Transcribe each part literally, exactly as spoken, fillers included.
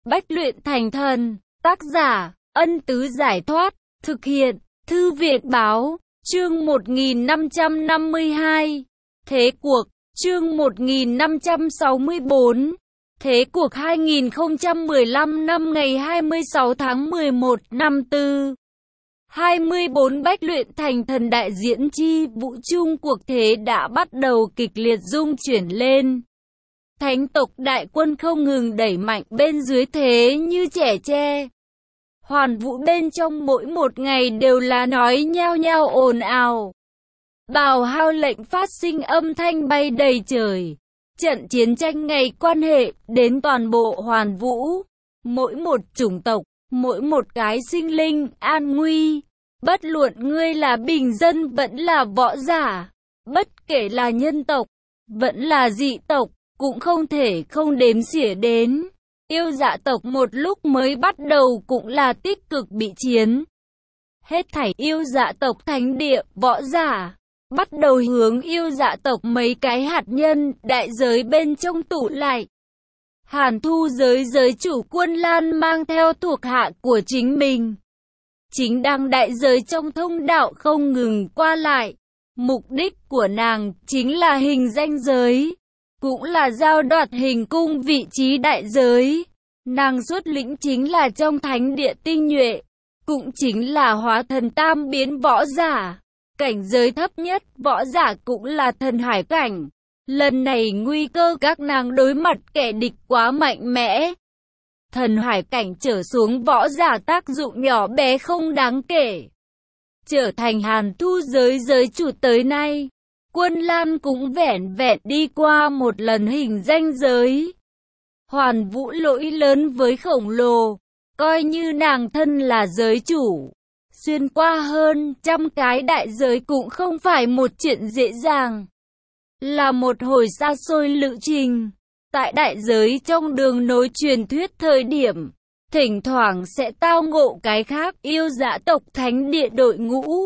Bách luyện thành thần. Tác giả, Ân Tứ Giải Thoát. Thực hiện, Thư Viện Báo. Chương một nghìn năm trăm năm mươi hai. Thế cuộc. Chương một nghìn năm trăm sáu mươi tư. Thế cuộc hai nghìn không trăm mười lăm năm ngày hai mươi sáu tháng mười một năm tư. hai mươi tư Bách luyện thành thần đại diễn chi vũ trung cuộc thế đã bắt đầu kịch liệt dung chuyển lên. Thánh tộc đại quân không ngừng đẩy mạnh bên dưới thế như trẻ tre. Hoàn vũ bên trong mỗi một ngày đều là nói nhao nhao ồn ào. Bào hao lệnh phát sinh âm thanh bay đầy trời. Trận chiến tranh ngày quan hệ đến toàn bộ hoàn vũ. Mỗi một chủng tộc, mỗi một cái sinh linh an nguy. Bất luận ngươi là bình dân vẫn là võ giả. Bất kể là nhân tộc, vẫn là dị tộc, cũng không thể không đếm xỉa đến. Yêu dạ tộc một lúc mới bắt đầu cũng là tích cực bị chiến. Hết thảy yêu dạ tộc thánh địa, võ giả, bắt đầu hướng yêu dạ tộc mấy cái hạt nhân, đại giới bên trong tụ lại. Hàn Thu giới giới chủ Quân Lan mang theo thuộc hạ của chính mình. Chính đang đại giới trong thông đạo không ngừng qua lại. Mục đích của nàng chính là hình danh giới. Cũng là giao đoạt hình cung vị trí đại giới. Nàng xuất lĩnh chính là trong thánh địa tinh nhuệ. Cũng chính là hóa thần tam biến võ giả. Cảnh giới thấp nhất võ giả cũng là thần hải cảnh. Lần này nguy cơ các nàng đối mặt kẻ địch quá mạnh mẽ. Thần hải cảnh trở xuống võ giả tác dụng nhỏ bé không đáng kể. Trở thành Hàn Thu giới giới chủ tới nay. Quân Lan cũng vẻn vẹn đi qua một lần hình danh giới. Hoàn vũ lỗi lớn với khổng lồ, coi như nàng thân là giới chủ. Xuyên qua hơn trăm cái đại giới cũng không phải một chuyện dễ dàng. Là một hồi xa xôi lữ trình. Tại đại giới trong đường nối truyền thuyết thời điểm, thỉnh thoảng sẽ tao ngộ cái khác yêu dã tộc thánh địa đội ngũ.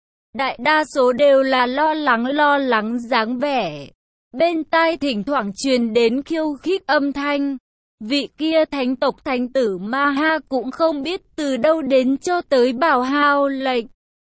Đại đa số đều là lo lắng lo lắng dáng vẻ. Bên tai thỉnh thoảng truyền đến khiêu khích âm thanh. Vị kia thánh tộc thánh tử Ma Ha cũng không biết từ đâu đến cho tới bảo hao lệnh.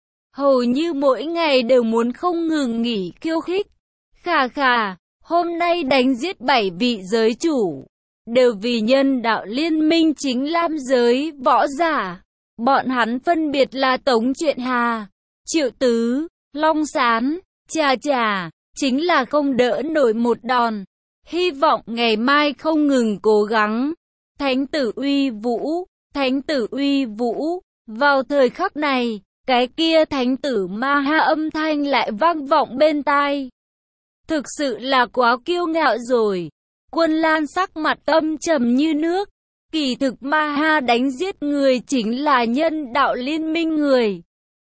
Hầu như mỗi ngày đều muốn không ngừng nghỉ khiêu khích. Khà khà, hôm nay đánh giết bảy vị giới chủ. Đều vì nhân đạo liên minh chính lam giới võ giả. Bọn hắn phân biệt là Tống Truyện Hà, Triệu Tứ, Long Sán, Trà Trà, chính là không đỡ nổi một đòn. Hy vọng ngày mai không ngừng cố gắng. Thánh tử uy vũ, thánh tử uy vũ. Vào thời khắc này, cái kia thánh tử Ma Ha âm thanh lại vang vọng bên tai. Thực sự là quá kiêu ngạo rồi. Quân Lan sắc mặt âm trầm như nước. Kỳ thực Ma Ha đánh giết người chính là nhân đạo liên minh người.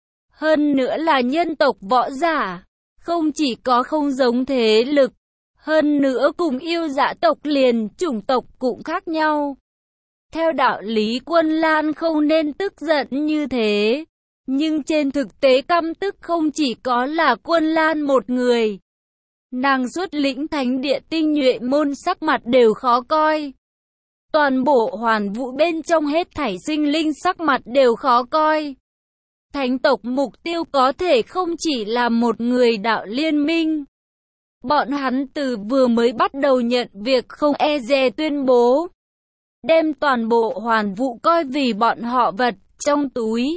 Hơn nữa là nhân tộc võ giả. Không chỉ có không giống thế lực. Hơn nữa cùng yêu dã tộc liền chủng tộc cũng khác nhau. Theo đạo lý Quân Lan không nên tức giận như thế. Nhưng trên thực tế căm tức không chỉ có là Quân Lan một người. Nàng xuất lĩnh thánh địa tinh nhuệ môn sắc mặt đều khó coi. Toàn bộ hoàn vũ bên trong hết thảy sinh linh sắc mặt đều khó coi. Thánh tộc mục tiêu có thể không chỉ là một người đạo liên minh. Bọn hắn từ vừa mới bắt đầu nhận việc không e dè tuyên bố. Đem toàn bộ hoàn vũ coi vì bọn họ vật trong túi.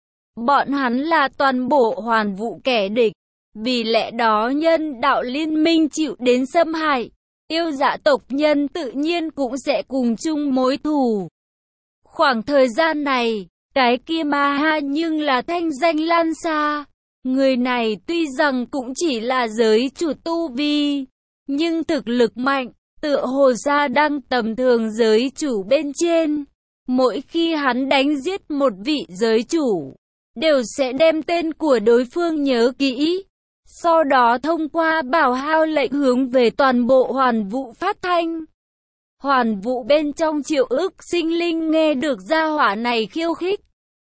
Bọn hắn là toàn bộ hoàn vũ kẻ địch. Vì lẽ đó nhân đạo liên minh chịu đến xâm hại. Yêu dã tộc nhân tự nhiên cũng sẽ cùng chung mối thù. Khoảng thời gian này, cái kia Ma Ha nhưng là thanh danh lan xa. Người này tuy rằng cũng chỉ là giới chủ tu vi, nhưng thực lực mạnh, tựa hồ ra đang tầm thường giới chủ bên trên. Mỗi khi hắn đánh giết một vị giới chủ, đều sẽ đem tên của đối phương nhớ kỹ. Sau đó thông qua bảo hao lệnh hướng về toàn bộ hoàn vũ phát thanh. Hoàn vũ bên trong triệu ức sinh linh nghe được gia hỏa này khiêu khích.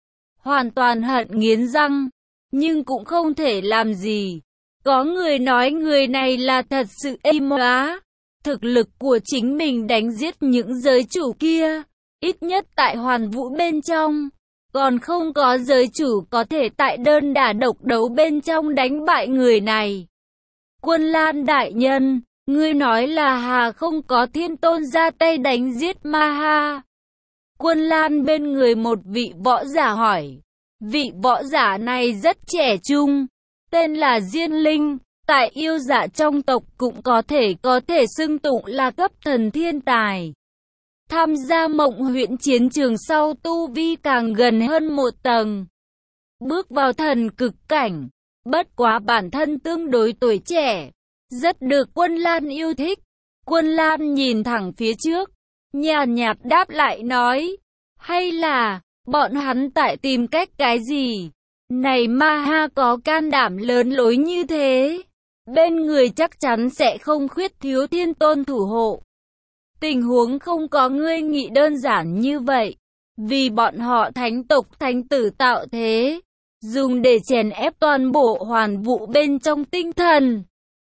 Hoàn toàn hận nghiến răng. Nhưng cũng không thể làm gì. Có người nói người này là thật sự êm á. Thực lực của chính mình đánh giết những giới chủ kia. ít nhất tại hoàn vũ bên trong. Còn không có giới chủ có thể tại đơn đả độc đấu bên trong đánh bại người này. Quân Lan đại nhân, ngươi nói là hà không có thiên tôn ra tay đánh giết ma ha? Quân Lan bên người một vị võ giả hỏi. Vị võ giả này rất trẻ trung, tên là Diên Linh, tại yêu dạ trong tộc cũng có thể có thể xưng tụng là cấp thần thiên tài. Tham gia Mộng Huyễn chiến trường sau tu vi càng gần hơn một tầng, bước vào thần cực cảnh. Bất quá bản thân tương đối tuổi trẻ, rất được Quân Lan yêu thích. Quân Lan nhìn thẳng phía trước, nhàn nhạt đáp lại nói, hay là bọn hắn tại tìm cách cái gì? Này ma ha có can đảm lớn lối như thế, bên người chắc chắn sẽ không khuyết thiếu thiên tôn thủ hộ. Tình huống không có ngươi nghĩ đơn giản như vậy, vì bọn họ thánh tộc thánh tử tạo thế, dùng để chèn ép toàn bộ hoàn vũ bên trong tinh thần.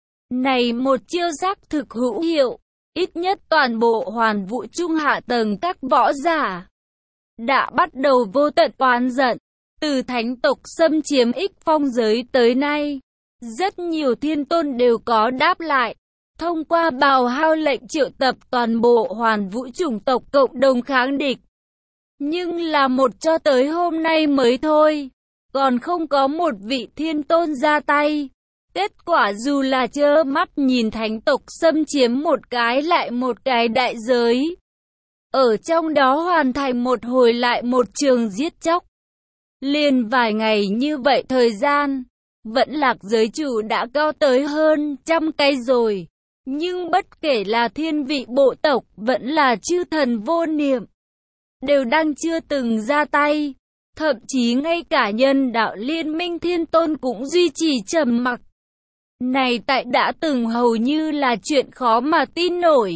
Này một chiêu giác thực hữu hiệu, ít nhất toàn bộ hoàn vũ trung hạ tầng các võ giả đã bắt đầu vô tận oán giận. Từ thánh tộc xâm chiếm ích phong giới tới nay, rất nhiều thiên tôn đều có đáp lại, thông qua bào hao lệnh triệu tập toàn bộ hoàn vũ chủng tộc cộng đồng kháng địch. Nhưng là một cho tới hôm nay mới thôi, còn không có một vị thiên tôn ra tay. Kết quả dù là trơ mắt nhìn thánh tộc xâm chiếm một cái lại một cái đại giới, ở trong đó hoàn thành một hồi lại một trường giết chóc. Liền vài ngày như vậy thời gian, vẫn lạc giới chủ đã cao tới hơn trăm cây rồi. Nhưng bất kể là thiên vị bộ tộc vẫn là chư thần vô niệm, đều đang chưa từng ra tay. Thậm chí ngay cả nhân đạo liên minh thiên tôn cũng duy trì trầm mặc. Này tại đã từng hầu như là chuyện khó mà tin nổi.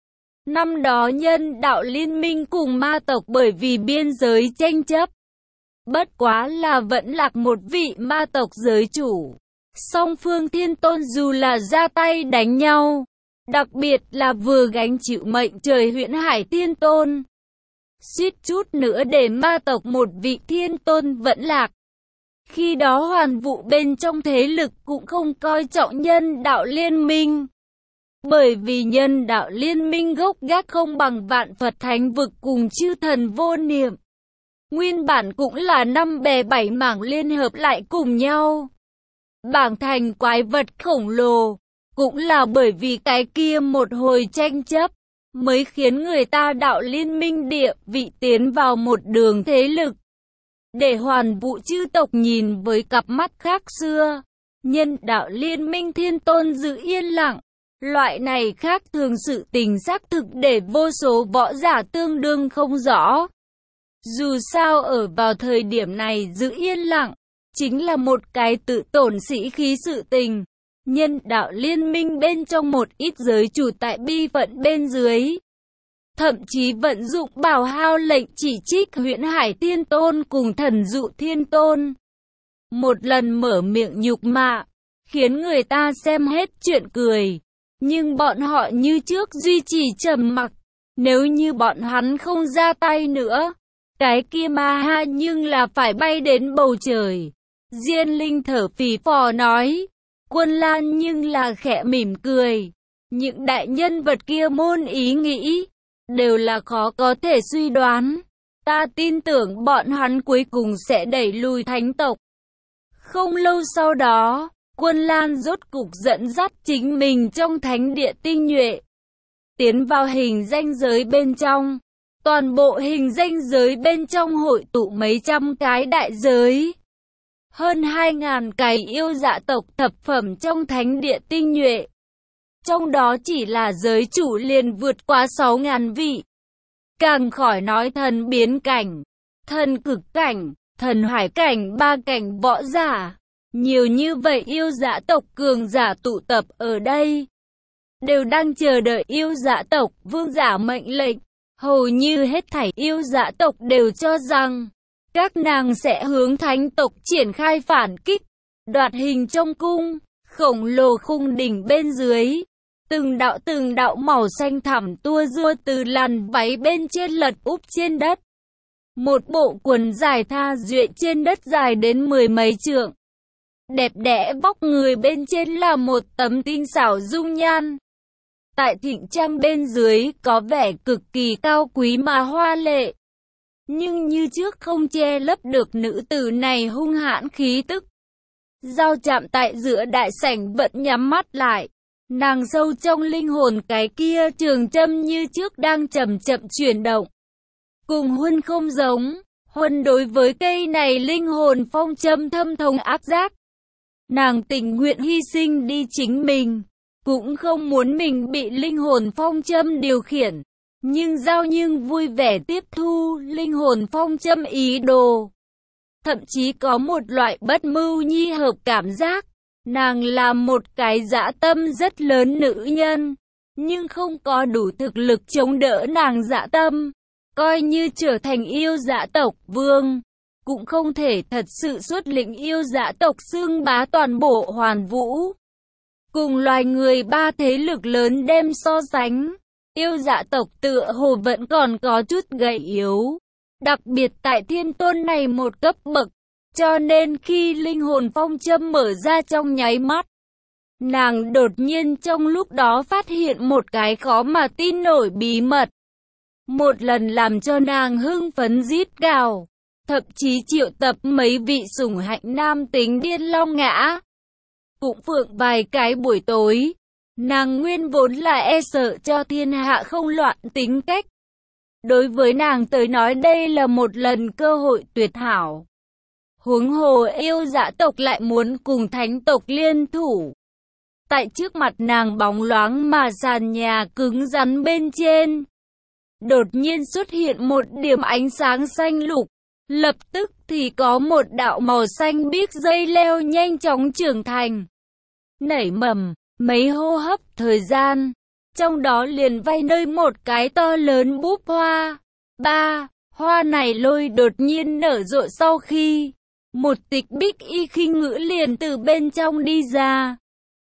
Năm đó nhân đạo liên minh cùng ma tộc bởi vì biên giới tranh chấp, bất quá là vẫn lạc một vị ma tộc giới chủ. Song phương thiên tôn dù là ra tay đánh nhau, đặc biệt là vừa gánh chịu mệnh trời Huyễn Hải thiên tôn, suýt chút nữa để ma tộc một vị thiên tôn vẫn lạc. Khi đó hoàn vũ bên trong thế lực cũng không coi trọng nhân đạo liên minh. Bởi vì nhân đạo liên minh gốc gác không bằng vạn Phật thánh vực cùng chư thần vô niệm. Nguyên bản cũng là năm bè bảy mảng liên hợp lại cùng nhau, bảng thành quái vật khổng lồ. Cũng là bởi vì cái kia một hồi tranh chấp, mới khiến người ta đạo liên minh địa vị tiến vào một đường thế lực. Để hoàn vũ chư tộc nhìn với cặp mắt khác xưa, nhân đạo liên minh thiên tôn giữ yên lặng. Loại này khác thường sự tình xác thực để vô số võ giả tương đương không rõ. Dù sao ở vào thời điểm này giữ yên lặng, chính là một cái tự tổn sĩ khí sự tình. Nhân đạo liên minh bên trong một ít giới chủ tại bi phận bên dưới, thậm chí vận dụng bào hao lệnh chỉ trích Huyễn Hải thiên tôn cùng thần dụ thiên tôn. Một lần mở miệng nhục mạ, khiến người ta xem hết chuyện cười. Nhưng bọn họ như trước duy trì trầm mặc. Nếu như bọn hắn không ra tay nữa, cái kia ma ha nhưng là phải bay đến bầu trời. Diên Linh thở phì phò nói. Quân Lan nhưng là khẽ mỉm cười. Những đại nhân vật kia môn ý nghĩ, đều là khó có thể suy đoán. Ta tin tưởng bọn hắn cuối cùng sẽ đẩy lùi thánh tộc. Không lâu sau đó, Quân Lan rốt cục dẫn dắt chính mình trong thánh địa tinh nhuệ, tiến vào hình danh giới bên trong. Toàn bộ hình danh giới bên trong hội tụ mấy trăm cái đại giới, hơn hai ngàn cái yêu dạ tộc thập phẩm trong thánh địa tinh nhuệ. Trong đó chỉ là giới chủ liền vượt qua sáu ngàn vị. Càng khỏi nói thần biến cảnh, thần cực cảnh, thần hải cảnh, ba cảnh võ giả. Nhiều như vậy yêu dạ tộc cường giả tụ tập ở đây, đều đang chờ đợi yêu dạ tộc vương giả mệnh lệnh. Hầu như hết thảy yêu dạ tộc đều cho rằng các nàng sẽ hướng thánh tộc triển khai phản kích, đoạt hình trong cung, khổng lồ khung đỉnh bên dưới. Từng đạo từng đạo màu xanh thẳm tua rua từ làn váy bên trên lật úp trên đất. Một bộ quần dài tha duyệt trên đất dài đến mười mấy trượng. Đẹp đẽ vóc người bên trên là một tấm tinh xảo dung nhan. Tại thịnh trang bên dưới có vẻ cực kỳ cao quý mà hoa lệ. Nhưng như trước không che lấp được nữ tử này hung hãn khí tức. Giao chạm tại giữa đại sảnh vẫn nhắm mắt lại. Nàng sâu trong linh hồn cái kia trường châm như trước đang chậm chậm chuyển động. Cùng Huân không giống, Huân đối với cây này linh hồn phong châm thâm thông ác giác. Nàng tình nguyện hy sinh đi chính mình, cũng không muốn mình bị linh hồn phong châm điều khiển. Nhưng Giao nhưng vui vẻ tiếp thu linh hồn phong châm ý đồ. Thậm chí có một loại bất mưu nhi hợp cảm giác. Nàng là một cái dã tâm rất lớn nữ nhân, nhưng không có đủ thực lực chống đỡ nàng dã tâm. Coi như trở thành yêu dã tộc vương, cũng không thể thật sự xuất lĩnh yêu dã tộc xưng bá toàn bộ Hoàn Vũ. Cùng loài người ba thế lực lớn đem so sánh, yêu dã tộc tựa hồ vẫn còn có chút gầy yếu. Đặc biệt tại thiên tôn này một cấp bậc. Cho nên khi linh hồn phong châm mở ra trong nháy mắt, nàng đột nhiên trong lúc đó phát hiện một cái khó mà tin nổi bí mật. Một lần làm cho nàng hưng phấn rít gào, thậm chí triệu tập mấy vị sủng hạnh nam tính điên long ngã. Cũng phượng vài cái buổi tối, nàng nguyên vốn là e sợ cho thiên hạ không loạn tính cách. Đối với nàng tới nói đây là một lần cơ hội tuyệt hảo. Huống hồ yêu dã tộc lại muốn cùng thánh tộc liên thủ. Tại trước mặt nàng bóng loáng mà sàn nhà cứng rắn bên trên, đột nhiên xuất hiện một điểm ánh sáng xanh lục. Lập tức thì có một đạo màu xanh biếc dây leo nhanh chóng trưởng thành, nảy mầm, mấy hô hấp thời gian. Trong đó liền vay nơi một cái to lớn búp hoa. Ba, hoa này lôi đột nhiên nở rộ sau khi một tịch bích y khinh ngữ liền từ bên trong đi ra.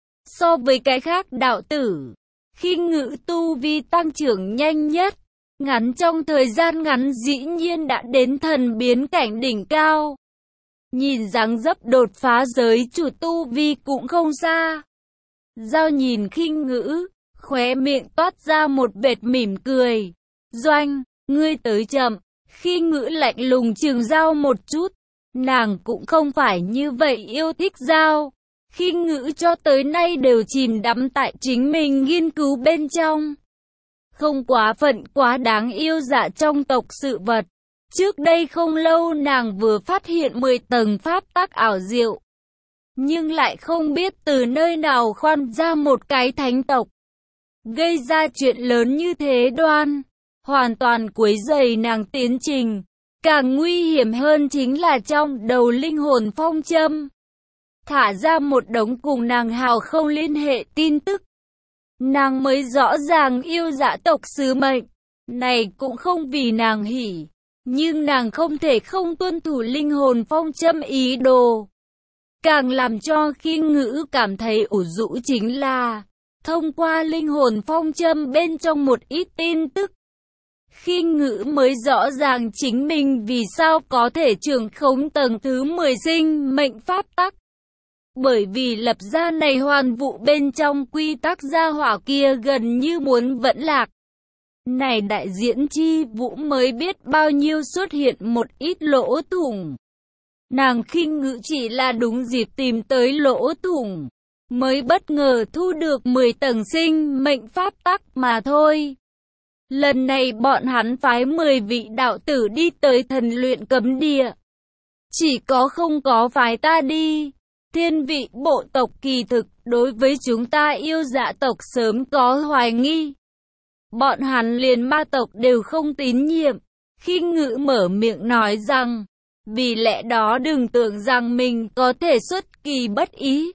So với cái khác đạo tử, khinh ngữ tu vi tăng trưởng nhanh nhất. Ngắn trong thời gian ngắn dĩ nhiên đã đến thần biến cảnh đỉnh cao. Nhìn dáng dấp đột phá giới chủ tu vi cũng không xa. Giao nhìn khinh ngữ, khóe miệng toát ra một vệt mỉm cười. Doanh, ngươi tới chậm. Khinh ngữ lạnh lùng chừng Giao một chút. Nàng cũng không phải như vậy yêu thích Giao. Khinh ngữ cho tới nay đều chìm đắm tại chính mình nghiên cứu bên trong. Không quá phận quá đáng yêu dạ trong tộc sự vật. Trước đây không lâu nàng vừa phát hiện mười tầng pháp tắc ảo diệu. Nhưng lại không biết từ nơi nào khoan ra một cái thánh tộc. Gây ra chuyện lớn như thế đoan. Hoàn toàn quấy rầy nàng tiến trình. Càng nguy hiểm hơn chính là trong đầu linh hồn phong châm. Thả ra một đống cùng nàng hào không liên hệ tin tức. Nàng mới rõ ràng yêu dã tộc sứ mệnh. Này cũng không vì nàng hỉ. Nhưng nàng không thể không tuân thủ linh hồn phong châm ý đồ. Càng làm cho khinh ngữ cảm thấy ủ rũ chính là thông qua linh hồn phong châm bên trong một ít tin tức. Khinh ngữ mới rõ ràng chính mình vì sao có thể trưởng khống tầng thứ mười sinh mệnh pháp tắc. Bởi vì lập ra này hoàn vụ bên trong quy tắc gia hỏa kia gần như muốn vẫn lạc. Này đại diễn chi vũ mới biết bao nhiêu xuất hiện một ít lỗ thủng. Nàng khinh ngữ chỉ là đúng dịp tìm tới lỗ thủng, mới bất ngờ thu được mười tầng sinh mệnh pháp tắc mà thôi. Lần này bọn hắn phái mười vị đạo tử đi tới thần luyện cấm địa. Chỉ có không có phái ta đi. Thiên vị bộ tộc kỳ thực đối với chúng ta yêu dã tộc sớm có hoài nghi. Bọn hắn liền ma tộc đều không tín nhiệm. Khinh ngữ mở miệng nói rằng, vì lẽ đó đừng tưởng rằng mình có thể xuất kỳ bất ý.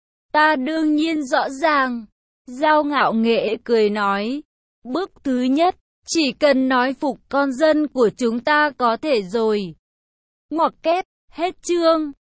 Ta đương nhiên rõ ràng. Giao ngạo nghễ cười nói, bước thứ nhất, chỉ cần nói phục con dân của chúng ta có thể rồi. Ngoặc kép, hết chương.